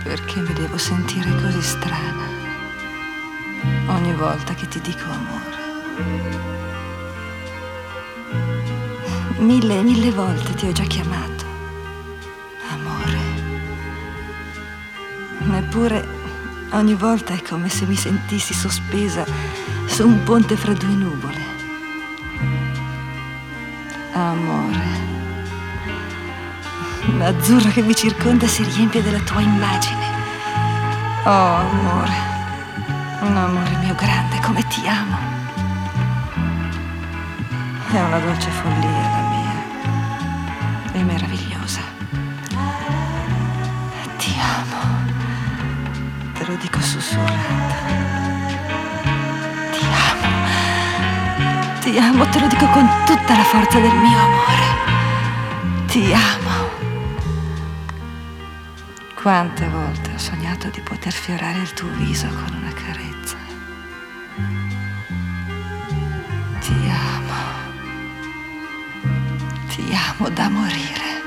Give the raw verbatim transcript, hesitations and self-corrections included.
Perché mi devo sentire così strana ogni volta che ti dico amore? Mille, mille volte ti ho già chiamato amore. Eppure ogni volta è come se mi sentissi sospesa su un ponte fra due nuvole. Amore. L'azzurro che mi circonda si riempie della tua immagine. Oh, amore. Un amore mio grande, come ti amo. È una dolce follia la mia. È meravigliosa. Ti amo. Te lo dico sussurrando. Ti amo. Ti amo, te lo dico con tutta la forza del mio amore. Ti amo. Quante volte ho sognato di poter fiorare il tuo viso con una carezza. Ti amo. Ti amo da morire.